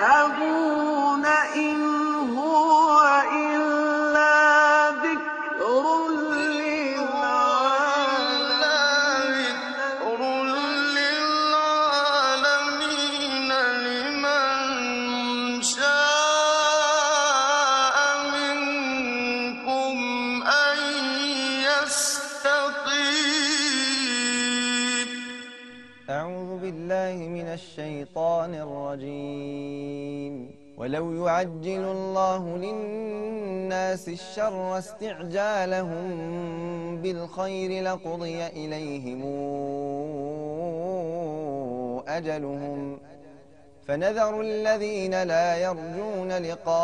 تَذْهَبُونَ إِنْ هُوَ إِلَّا ذِكْرٌ لِّلْعَالَمِينَ لِمَن شَاءَ مِنكُمْ أَن يَسْتَقِيمَ. أعوذ بالله من الشيطان الرجيم. ولو يعجل الله للناس الشر استعجالهم بالخير لقضي إليهم أجلهم فنذر الذين لا يرجون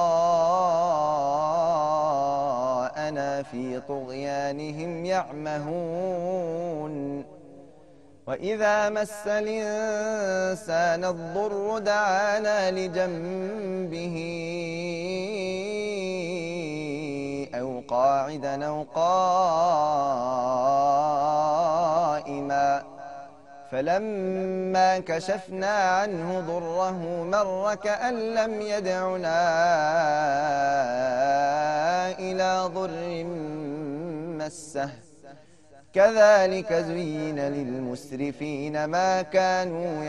لقاءنا في طغيانهم يعمهون. وإذا مس الإنسان الضر دعانا لجنبه أو قاعدا أو قائما فلما كشفنا عنه ضره مر كأن لم يدعنا إلى ضر مسه كذلك زين للمسرفين ما كانوا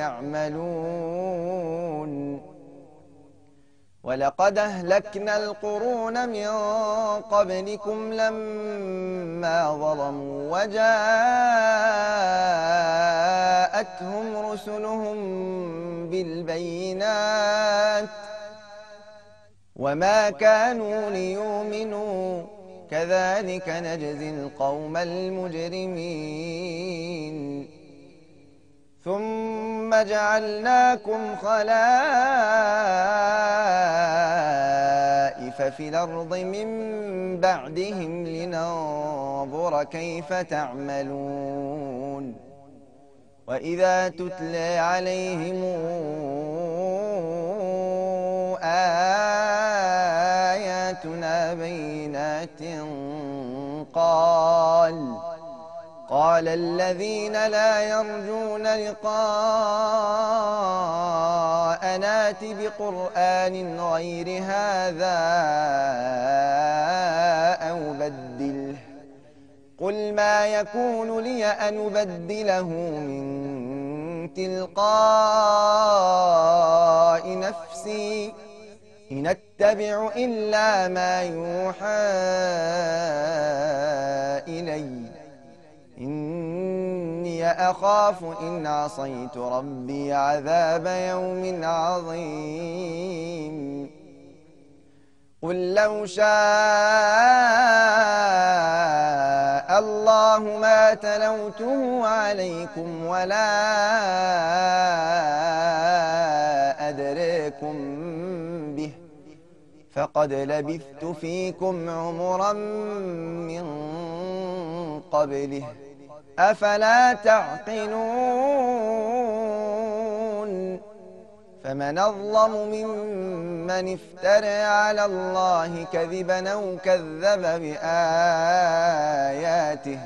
يعملون. ولقد أهلكنا القرون من قبلكم لما ظلموا وجاءتهم رسلهم بالبينات وما كانوا ليؤمنوا كذلك نجزي القوم المجرمين. ثم جعلناكم خلائف في الأرض من بعدهم لننظر كيف تعملون. وإذا تتلى عليهم آياتنا بينات قال الذين لا يرجون لقاءنا ائت بقرآن غير هذا أو بدله قل ما يكون لي أن أبدله من تلقاء نفسي إن أتبع إلا ما يوحى إلي إني أخاف إن عصيت ربي عذاب يوم عظيم. قل لو شاء الله ما تلوته عليكم ولا أدريكم به فقد لبثت فيكم عمرا من قبله أفلا تعقلون. فمن أظلم ممن افترى على الله كذبا أو كذب بآياته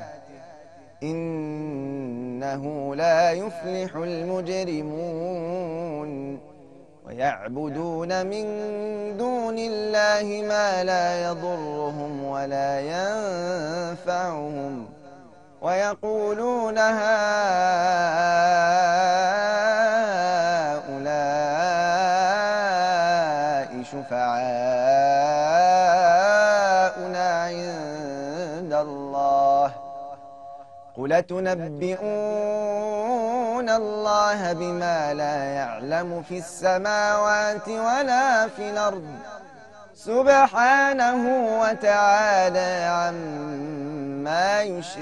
إنه لا يفلح المجرمون. ويعبدون من دون الله ما لا يضرهم ولا ينفعهم ويقولون هؤلاء شفعاؤنا عند الله قل أتنبئون الله بما لا يعلم في السماوات ولا في الأرض سبحانه وتعالى عما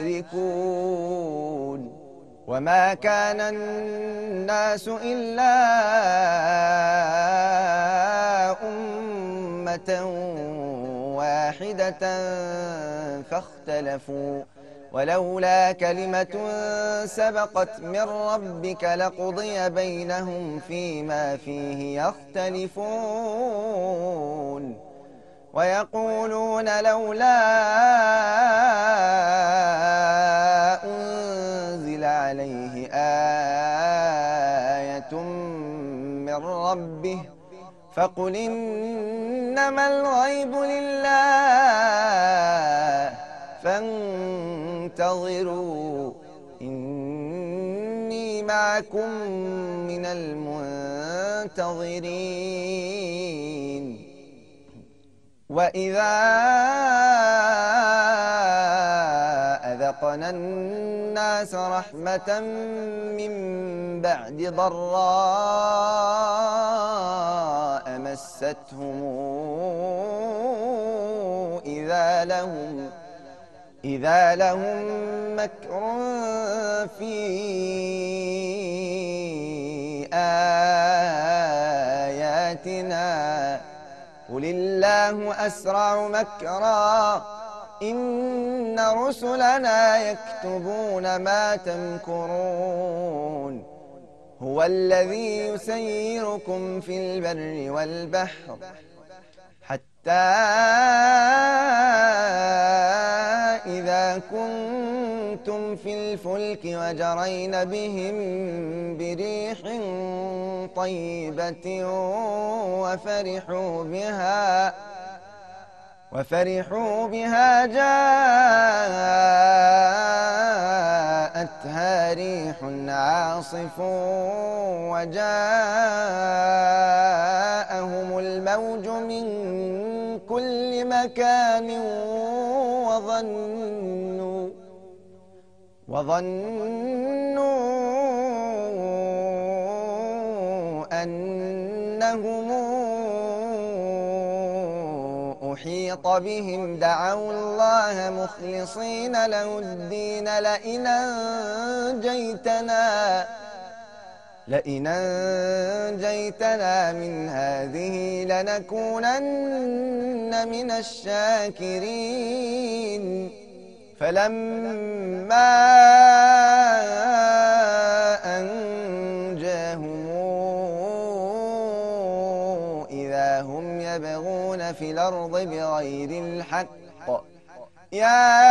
يشركون. وما كان الناس إلا أمة واحدة فاختلفوا ولولا كلمة سبقت من ربك لقضي بينهم فيما فيه يختلفون. ويقولون لولا أنزل عليه آية من ربه فقل إنما الغيب لله فانتظروا إني معكم من المنتظرين وإذا أذقنا الناس رحمة من بعد ضراء مستهم إذا لهم مكر في آياتنا قل الله أسرع مكرا إن رسلنا يكتبون ما تمكرون هو الذي يسيركم في البر والبحر حتى إذا كنتم في الفلك وجرين بهم بريح طيبة وفرحوا بها جاءتها ريح عاصف وجاءهم الموج من كل مكان وظنوا أنهم أحيط بهم دعوا الله مخلصين له الدين لئن أنجيتنا من هذه لنكونن من الشاكرين فلما أنجاهم إذا هم يبغون في الأرض بغير الحق يا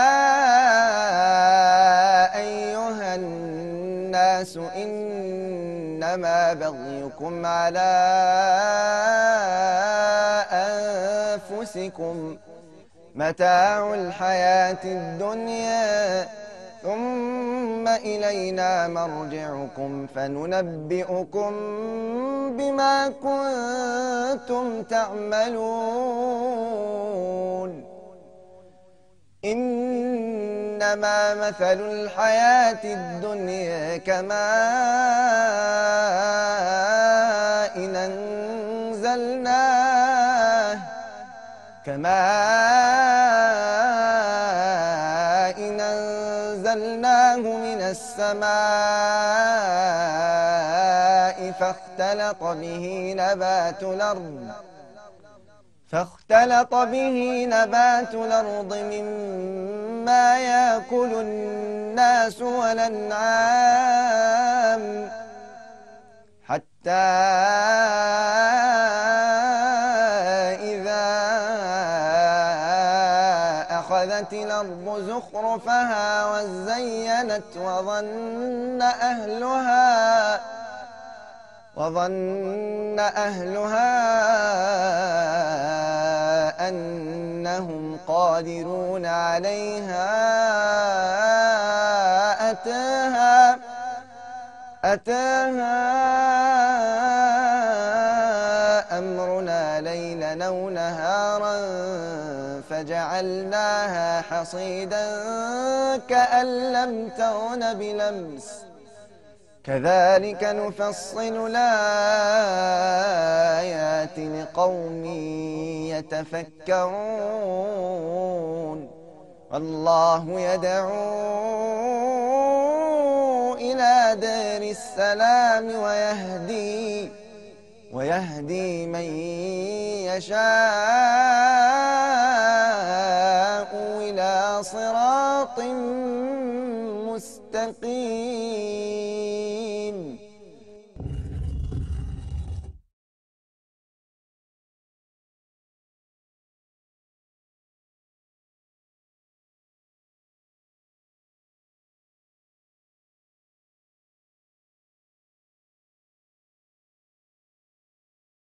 أيها الناس إنما بغيكم على أنفسكم متاع الحياة الدنيا ثم إلينا مرجعكم فننبئكم بما كنتم تعملون إنما مثل الحياة الدنيا كماء أنزلناه من السماء فاختلط به نبات الأرض مما يأكل الناس والأنعام حتى إذا أخذت الأرض زخرفها وزينت وظن أهلها أنهم قادرون عليها أتاها أمرنا ليلا أو نهارا فجعلناها حصيدا كأن لم تغن بلمس كذلك نفصل الآيات لقوم يتفكرون الله يدعو إلى دار السلام ويهدي من يشاء إلى صراط مستقيم